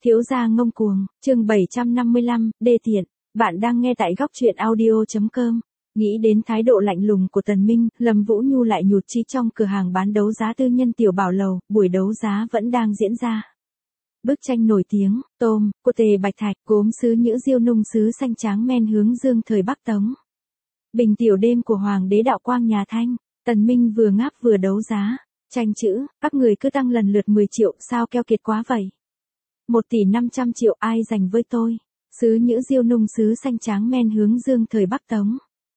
Thiếu gia ngông cuồng, chương 755, đê tiện. Bạn đang nghe tại góc truyện audio.com. Nghĩ đến thái độ lạnh lùng của Tần Minh, Lâm Vũ Nhu lại nhụt chí trong cửa hàng bán đấu giá tư nhân Tiểu Bảo Lầu, buổi đấu giá vẫn đang diễn ra. Bức tranh nổi tiếng, tôm, của Tề Bạch Thạch, gốm sứ Nhữ Diêu nung sứ xanh tráng men hướng dương thời Bắc Tống. Bình tiểu đêm của Hoàng đế Đạo Quang nhà Thanh, Tần Minh vừa ngáp vừa đấu giá. Tranh chữ, các người cứ tăng lần lượt 10 triệu, sao keo kiệt quá vậy? 1 tỷ 500 triệu ai dành với tôi? Sứ Nhữ Diêu nung sứ xanh tráng men hướng dương thời Bắc Tống.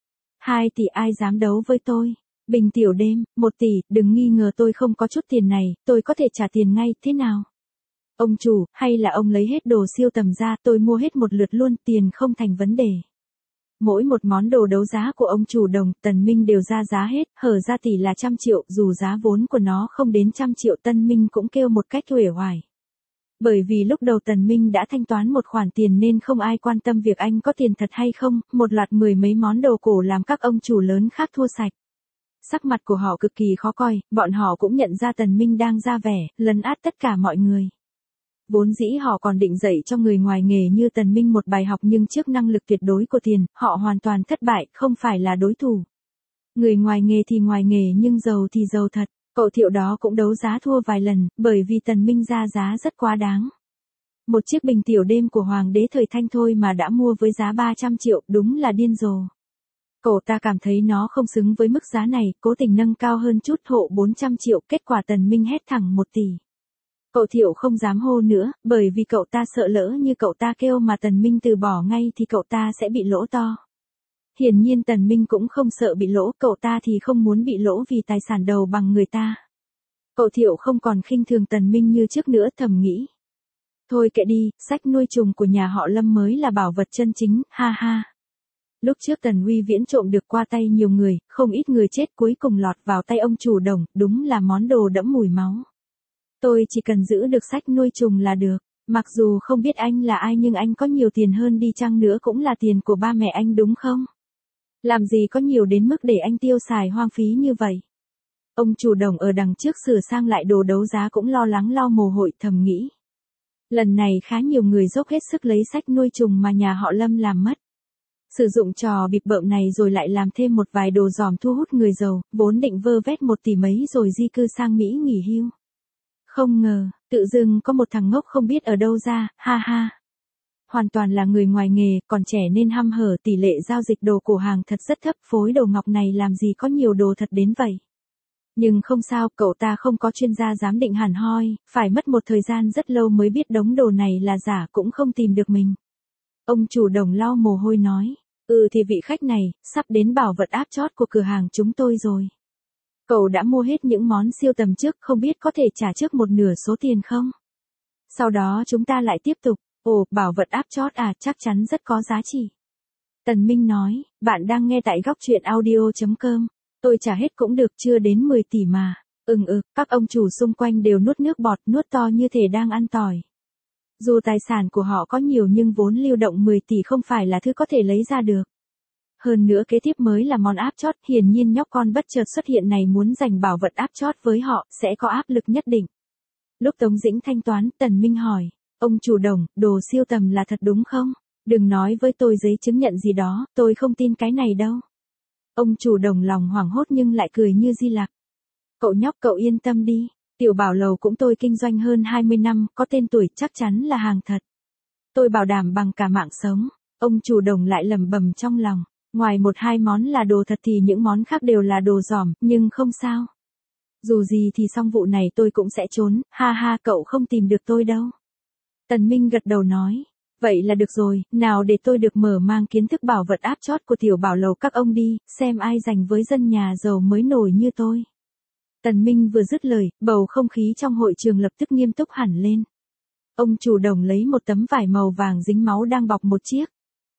2 tỷ ai dám đấu với tôi? Bình tiểu đêm, 1 tỷ, đừng nghi ngờ tôi không có chút tiền này, tôi có thể trả tiền ngay, thế nào? Ông chủ, hay là ông lấy hết đồ siêu tầm ra, tôi mua hết một lượt luôn, tiền không thành vấn đề. Mỗi một món đồ đấu giá của ông chủ Đồng, Tần Minh đều ra giá hết, hở ra tỷ là 100 triệu, dù giá vốn của nó không đến 100 triệu Tần Minh cũng kêu một cách uể oải. Bởi vì lúc đầu Tần Minh đã thanh toán một khoản tiền nên không ai quan tâm việc anh có tiền thật hay không, một loạt 10 mấy món đồ cổ làm các ông chủ lớn khác thua sạch. Sắc mặt của họ cực kỳ khó coi, bọn họ cũng nhận ra Tần Minh đang ra vẻ, lấn át tất cả mọi người. Vốn dĩ họ còn định dạy cho người ngoài nghề như Tần Minh một bài học nhưng trước năng lực tuyệt đối của tiền, họ hoàn toàn thất bại, không phải là đối thủ. Người ngoài nghề thì ngoài nghề nhưng giàu thì giàu thật. Cậu Thiệu đó cũng đấu giá thua vài lần, bởi vì Tần Minh ra giá rất quá đáng. Một chiếc bình tiểu đêm của Hoàng đế thời Thanh thôi mà đã mua với giá 300 triệu, đúng là điên rồ. Cậu ta cảm thấy nó không xứng với mức giá này, cố tình nâng cao hơn chút hộ 400 triệu, kết quả Tần Minh hét thẳng 1 tỷ. Cậu Thiệu không dám hô nữa, bởi vì cậu ta sợ lỡ như cậu ta kêu mà Tần Minh từ bỏ ngay thì cậu ta sẽ bị lỗ to. Hiển nhiên Tần Minh cũng không sợ bị lỗ, cậu ta thì không muốn bị lỗ vì tài sản đầu bằng người ta. Cậu Thiệu không còn khinh thường Tần Minh như trước nữa, thầm nghĩ. Thôi kệ đi, sách nuôi trùng của nhà họ Lâm mới là bảo vật chân chính, ha ha. Lúc trước Tần Uy Viễn trộm được qua tay nhiều người, không ít người chết cuối cùng lọt vào tay ông chủ Đồng, đúng là món đồ đẫm mùi máu. Tôi chỉ cần giữ được sách nuôi trùng là được, mặc dù không biết anh là ai nhưng anh có nhiều tiền hơn đi chăng nữa cũng là tiền của ba mẹ anh đúng không? Làm gì có nhiều đến mức để anh tiêu xài hoang phí như vậy. Ông chủ Đồng ở đằng trước sửa sang lại đồ đấu giá cũng lo lắng lau mồ hôi, thầm nghĩ. Lần này khá nhiều người dốc hết sức lấy sách nuôi trùng mà nhà họ Lâm làm mất. Sử dụng trò bịp bợm này rồi lại làm thêm một vài đồ giòm thu hút người giàu, vốn định vơ vét 1 tỷ mấy rồi di cư sang Mỹ nghỉ hưu. Không ngờ, tự dưng có một thằng ngốc không biết ở đâu ra, ha ha. Hoàn toàn là người ngoài nghề, còn trẻ nên hăm hở, tỷ lệ giao dịch đồ cổ hàng thật rất thấp, phối đồ ngọc này làm gì có nhiều đồ thật đến vậy. Nhưng không sao, cậu ta không có chuyên gia giám định hẳn hoi, phải mất một thời gian rất lâu mới biết đống đồ này là giả, cũng không tìm được mình. Ông chủ Đồng lau mồ hôi nói, thì vị khách này, sắp đến bảo vật áp chót của cửa hàng chúng tôi rồi. Cậu đã mua hết những món siêu tầm trước, không biết có thể trả trước một nửa số tiền không? Sau đó chúng ta lại tiếp tục. Ồ, bảo vật áp chót à, chắc chắn rất có giá trị. Tần Minh nói, bạn đang nghe tại góc truyện audio.com. Tôi trả hết cũng được, chưa đến 10 tỷ mà. Các ông chủ xung quanh đều nuốt nước bọt, nuốt to như thể đang ăn tỏi. Dù tài sản của họ có nhiều nhưng vốn lưu động 10 tỷ không phải là thứ có thể lấy ra được. Hơn nữa kế tiếp mới là món áp chót, hiển nhiên nhóc con bất chợt xuất hiện này muốn giành bảo vật áp chót với họ, sẽ có áp lực nhất định. Lúc Tống Dĩnh thanh toán, Tần Minh hỏi. Ông chủ Đồng, đồ siêu tầm là thật đúng không? Đừng nói với tôi giấy chứng nhận gì đó, tôi không tin cái này đâu. Ông chủ Đồng lòng hoảng hốt nhưng lại cười như di lặc. Cậu nhóc, cậu yên tâm đi, Tiểu Bảo Lầu cũng tôi kinh doanh hơn 20 năm, có tên tuổi, chắc chắn là hàng thật. Tôi bảo đảm bằng cả mạng sống. Ông chủ Đồng lại lẩm bẩm trong lòng, ngoài 1-2 món là đồ thật thì những món khác đều là đồ giòm, nhưng không sao. Dù gì thì xong vụ này tôi cũng sẽ trốn, ha ha, cậu không tìm được tôi đâu. Tần Minh gật đầu nói, vậy là được rồi, nào để tôi được mở mang kiến thức bảo vật áp chót của Tiểu Bảo Lầu các ông đi, xem ai giành với dân nhà giàu mới nổi như tôi. Tần Minh vừa dứt lời, bầu không khí trong hội trường lập tức nghiêm túc hẳn lên. Ông chủ Đồng lấy một tấm vải màu vàng dính máu đang bọc một chiếc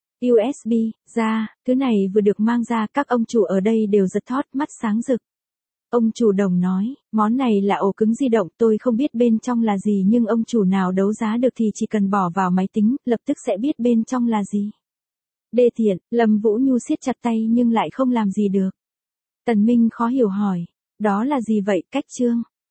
USB ra, thứ này vừa được mang ra, các ông chủ ở đây đều giật thót, mắt sáng rực. Ông chủ Đồng nói, món này là ổ cứng di động, tôi không biết bên trong là gì nhưng ông chủ nào đấu giá được thì chỉ cần bỏ vào máy tính, lập tức sẽ biết bên trong là gì. Đê tiện, Lâm Vũ Nhu siết chặt tay nhưng lại không làm gì được. Tần Minh khó hiểu hỏi, đó là gì vậy, cách chương?